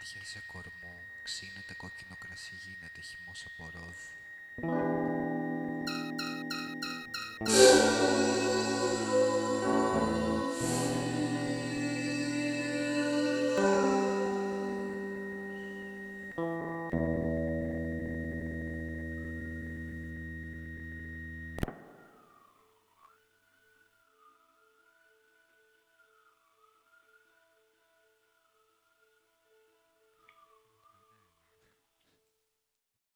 μάτια σε κορμό, ξύνεται κόκκινο κρασί, γίνεται χυμός από ρόδι.